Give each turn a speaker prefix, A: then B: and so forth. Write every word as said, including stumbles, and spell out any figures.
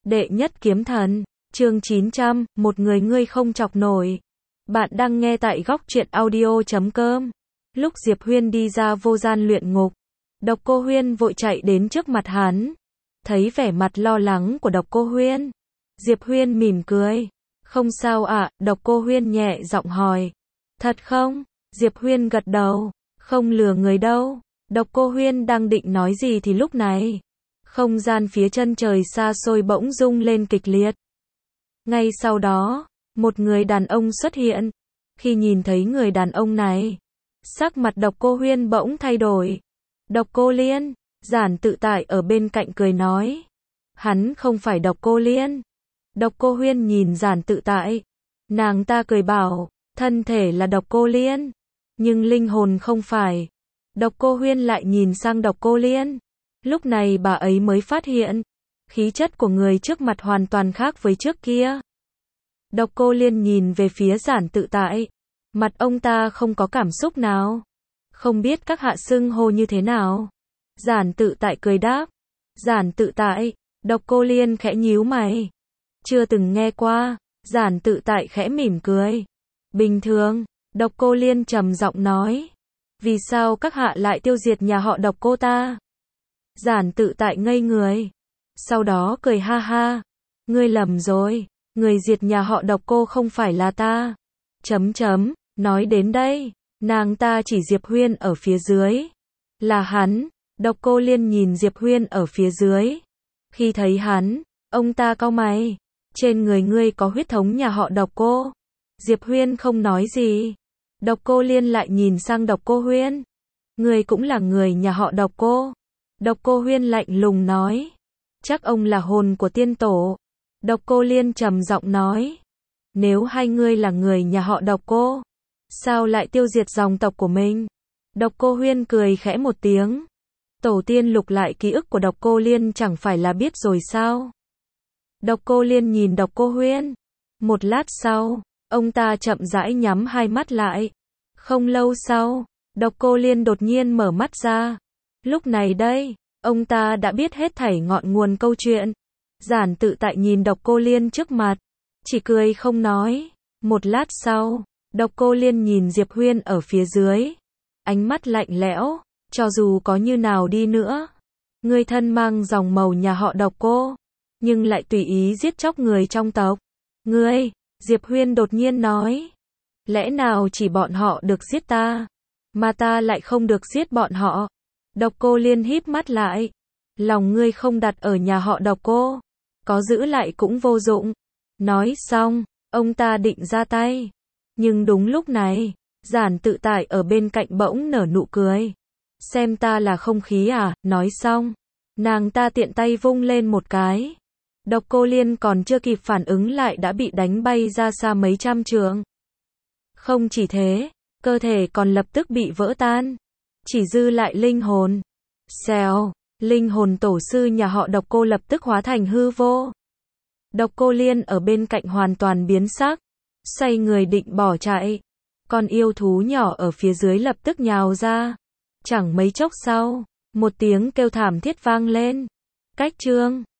A: Đệ nhất kiếm thần, chương chín trăm, một người ngươi không chọc nổi. Bạn đang nghe tại góc truyện audio chấm com. Lúc Diệp Huyên đi ra vô gian luyện ngục, Độc Cô Huyên vội chạy đến trước mặt hắn. Thấy vẻ mặt lo lắng của Độc Cô Huyên, Diệp Huyên mỉm cười. Không sao ạ, à? Độc Cô Huyên nhẹ giọng hỏi. Thật không? Diệp Huyên gật đầu. Không lừa người đâu. Độc Cô Huyên đang định nói gì thì lúc này, không gian phía chân trời xa xôi bỗng rung lên kịch liệt. Ngay sau đó, một người đàn ông xuất hiện. Khi nhìn thấy người đàn ông này, sắc mặt Độc Cô Huyên bỗng thay đổi. Độc Cô Liên, Giản Tự Tại ở bên cạnh cười nói. Hắn không phải Độc Cô Liên. Độc Cô Huyên nhìn Giản Tự Tại. Nàng ta cười bảo, thân thể là Độc Cô Liên, nhưng linh hồn không phải. Độc Cô Huyên lại nhìn sang Độc Cô Liên. Lúc này bà ấy mới phát hiện, khí chất của người trước mặt hoàn toàn khác với trước kia. Độc Cô Liên nhìn về phía Giản Tự Tại. Mặt ông ta không có cảm xúc nào. Không biết các hạ xưng hô như thế nào? Giản Tự Tại cười đáp. Giản Tự Tại. Độc Cô Liên khẽ nhíu mày. Chưa từng nghe qua. Giản Tự Tại khẽ mỉm cười. Bình thường. Độc Cô Liên trầm giọng nói. Vì sao các hạ lại tiêu diệt nhà họ Độc Cô ta? Giản Tự Tại ngây người. Sau đó cười ha ha. Ngươi lầm rồi. Người diệt nhà họ Độc Cô không phải là ta. Chấm chấm. Nói đến đây, nàng ta chỉ Diệp Huyên ở phía dưới. Là hắn. Độc Cô Liên nhìn Diệp Huyên ở phía dưới. Khi thấy hắn, ông ta cau mày. Trên người ngươi có huyết thống nhà họ Độc Cô. Diệp Huyên không nói gì. Độc Cô Liên lại nhìn sang Độc Cô Huyên. Ngươi cũng là người nhà họ Độc Cô. Độc Cô Huyên lạnh lùng nói. Chắc ông là hồn của tiên tổ. Độc Cô Liên trầm giọng nói. Nếu hai ngươi là người nhà họ Độc Cô, sao lại tiêu diệt dòng tộc của mình? Độc Cô Huyên cười khẽ một tiếng. Tổ tiên lục lại ký ức của Độc Cô Liên chẳng phải là biết rồi sao? Độc Cô Liên nhìn Độc Cô Huyên. Một lát sau, ông ta chậm rãi nhắm hai mắt lại. Không lâu sau, Độc Cô Liên đột nhiên mở mắt ra. Lúc này đây, ông ta đã biết hết thảy ngọn nguồn câu chuyện. Giản Tự Tại nhìn Độc Cô Liên trước mặt, chỉ cười không nói. Một lát sau, Độc Cô Liên nhìn Diệp Huyên ở phía dưới. Ánh mắt lạnh lẽo, cho dù có như nào đi nữa, ngươi thân mang dòng màu nhà họ Độc Cô, nhưng lại tùy ý giết chóc người trong tộc. Ngươi, Diệp Huyên đột nhiên nói. Lẽ nào chỉ bọn họ được giết ta, mà ta lại không được giết bọn họ? Độc Cô Liên híp mắt lại. Lòng ngươi không đặt ở nhà họ Độc Cô, có giữ lại cũng vô dụng. Nói xong, ông ta định ra tay. Nhưng đúng lúc này, Giản Tự Tại ở bên cạnh bỗng nở nụ cười. Xem ta là không khí à? Nói xong, nàng ta tiện tay vung lên một cái. Độc Cô Liên còn chưa kịp phản ứng lại đã bị đánh bay ra xa mấy trăm trượng. Không chỉ thế, cơ thể còn lập tức bị vỡ tan. Chỉ dư lại linh hồn. Xèo, linh hồn tổ sư nhà họ Độc Cô lập tức hóa thành hư vô. Độc Cô Liên ở bên cạnh hoàn toàn biến sắc, xoay người định bỏ chạy. Con yêu thú nhỏ ở phía dưới lập tức nhào ra. Chẳng mấy chốc sau, một tiếng kêu thảm thiết vang lên. Cách chương